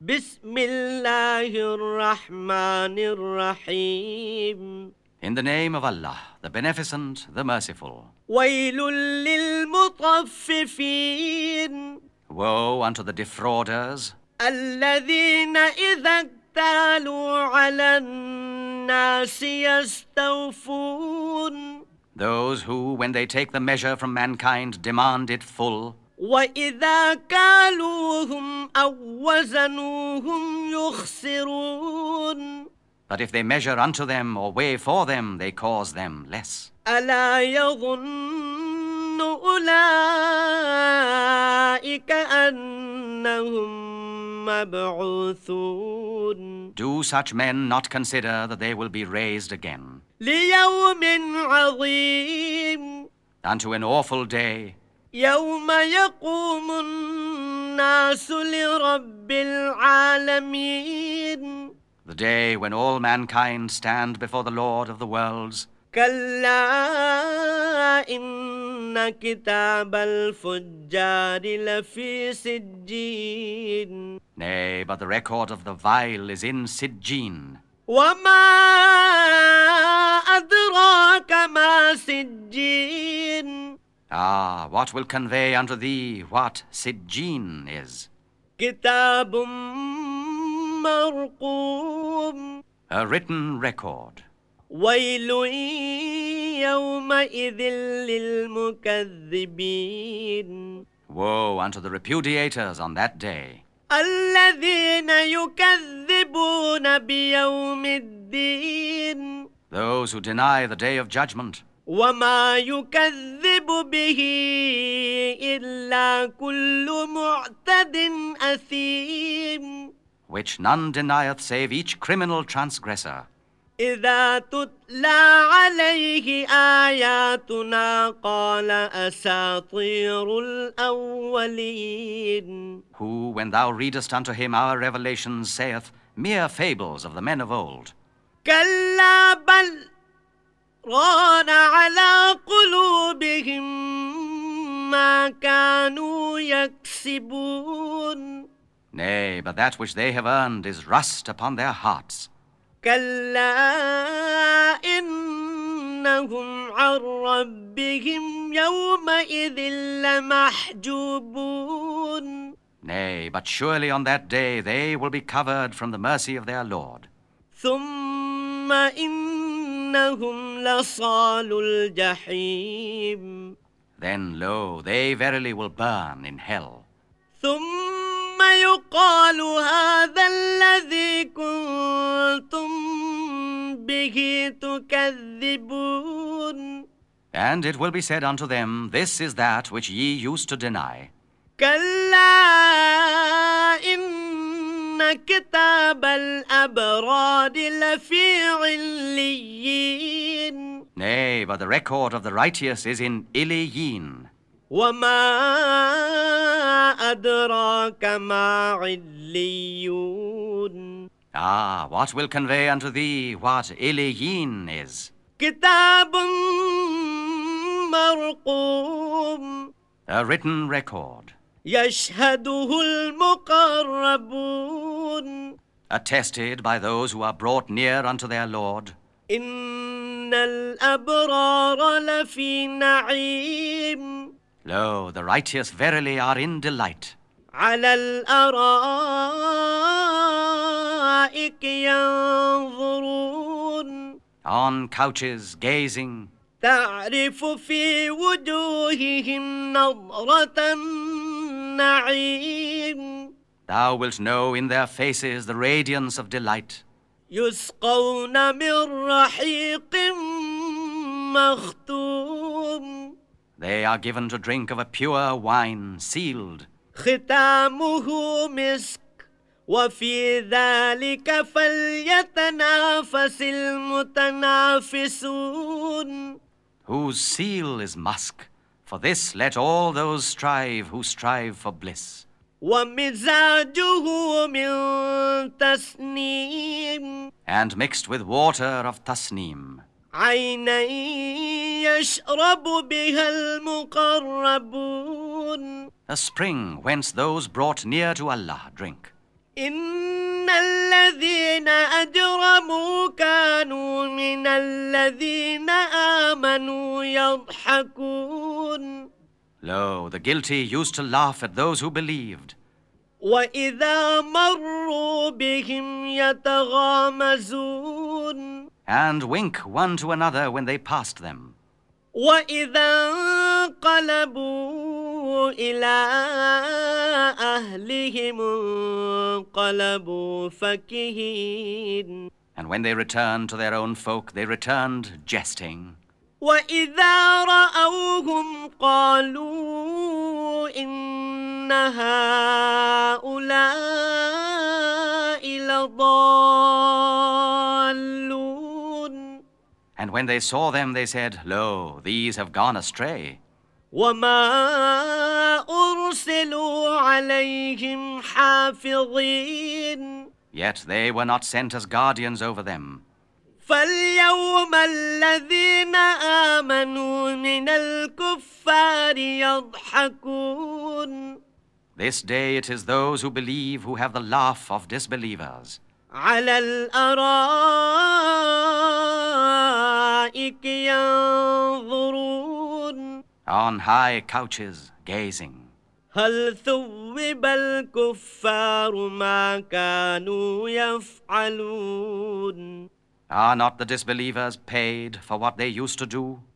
بسم الله الرحمن الرحيم. In the name of Allah, the Beneficent, the Merciful. ويل للمطففين Woe unto the defrauders, الذين إذا اكتالوا على الناس يستوفون those who, when they take the measure from mankind, demand it full, وإذا كالوهم أو وزنوهم يخسرون but if they measure unto them or weigh for them, they cause them less. ألا يظن أولئك أنهم مبعوثون Do such men not consider that they will be raised again ليوم عظيم unto an awful day, يوم يقوم الناس لرب العالمين the day when all mankind stand before the Lord of the worlds? كلا إن كتاب الفجار لفي سجين Nay, but the record of the vile is in Sijjin. وما أدراك ما سجين Ah, what will convey unto thee what Sijjin is? كتاب مرقوم A written record. ويل يومئذ للمكذبين Woe unto the repudiators on that day, الذين يكذبون بيوم الدين those who deny the day of judgment. وما يكذب به إلا كل معتد أثيم Which none denieth save each criminal transgressor. إذا تتلى عليه آياتنا قال أساطير الأولين Who, when thou readest unto him our revelations, saith, mere fables of the men of old. كلا بل ران على قلوبهم ما كانوا يكسبون Nay, but that which they have earned is rust upon their hearts. كلا إنهم عن ربهم يومئذ لمحجوبون Nay, but surely on that day they will be covered from the mercy of their Lord. ثم إنهم لصال الجحيم Then, lo, they verily will burn in hell. ثم يقال هذا الذي كنتم به تكذبون And it will be said unto them, This is that which ye used to deny. كلا إن كتاب الأبرار لفي عليين Nay, but the record of the righteous is in Iliyin. وما أدراك ما عليون Ah, what will convey unto thee what Iliyin is? كتاب مرقوم A written record, يشهده المقربون attested by those who are brought near unto their Lord. إن الأبرار لفي نعيم Lo, the righteous verily are in delight. على الأرائك ينظرون On couches gazing, تعرف في وجوههم نظرة النعيم thou wilt know in their faces the radiance of delight. يسقون من رحيق مختوم They are given to drink of a pure wine sealed. ختامه مسك وفي ذلك فليتنافس المتنافسون Whose seal is musk. For this let all those strive who strive for bliss. ومزاجه من تسنيم And mixed with water of tasnim. عينا يشرب بها المقربون A spring whence those brought near to Allah drink. إن الذين أجرموا كانوا من الذين آمنوا يضحكون. Lo, the guilty used to laugh at those who believed. وإذا مروا بهم يتغامزون. And wink one to another when they passed them. وإذا انقلبوا إلى أهلهم انقلبوا فكهين. And when they returned to their own folk, they returned jesting. وإذا رأوهم قالوا إن هؤلاء لضالون. And when they saw them, they said, Lo, these have gone astray. وما أرسلوا عليهم حافظين. Yet they were not sent as guardians over them. فاليوم الذين آمنوا من الكفار يضحكون. This day it is those who believe who have the laugh of disbelievers. على الأرائك ينظرون. On high couches gazing. هل ثوب الكفار ما كانوا يفعلون. Are not the disbelievers paid for what they used to do?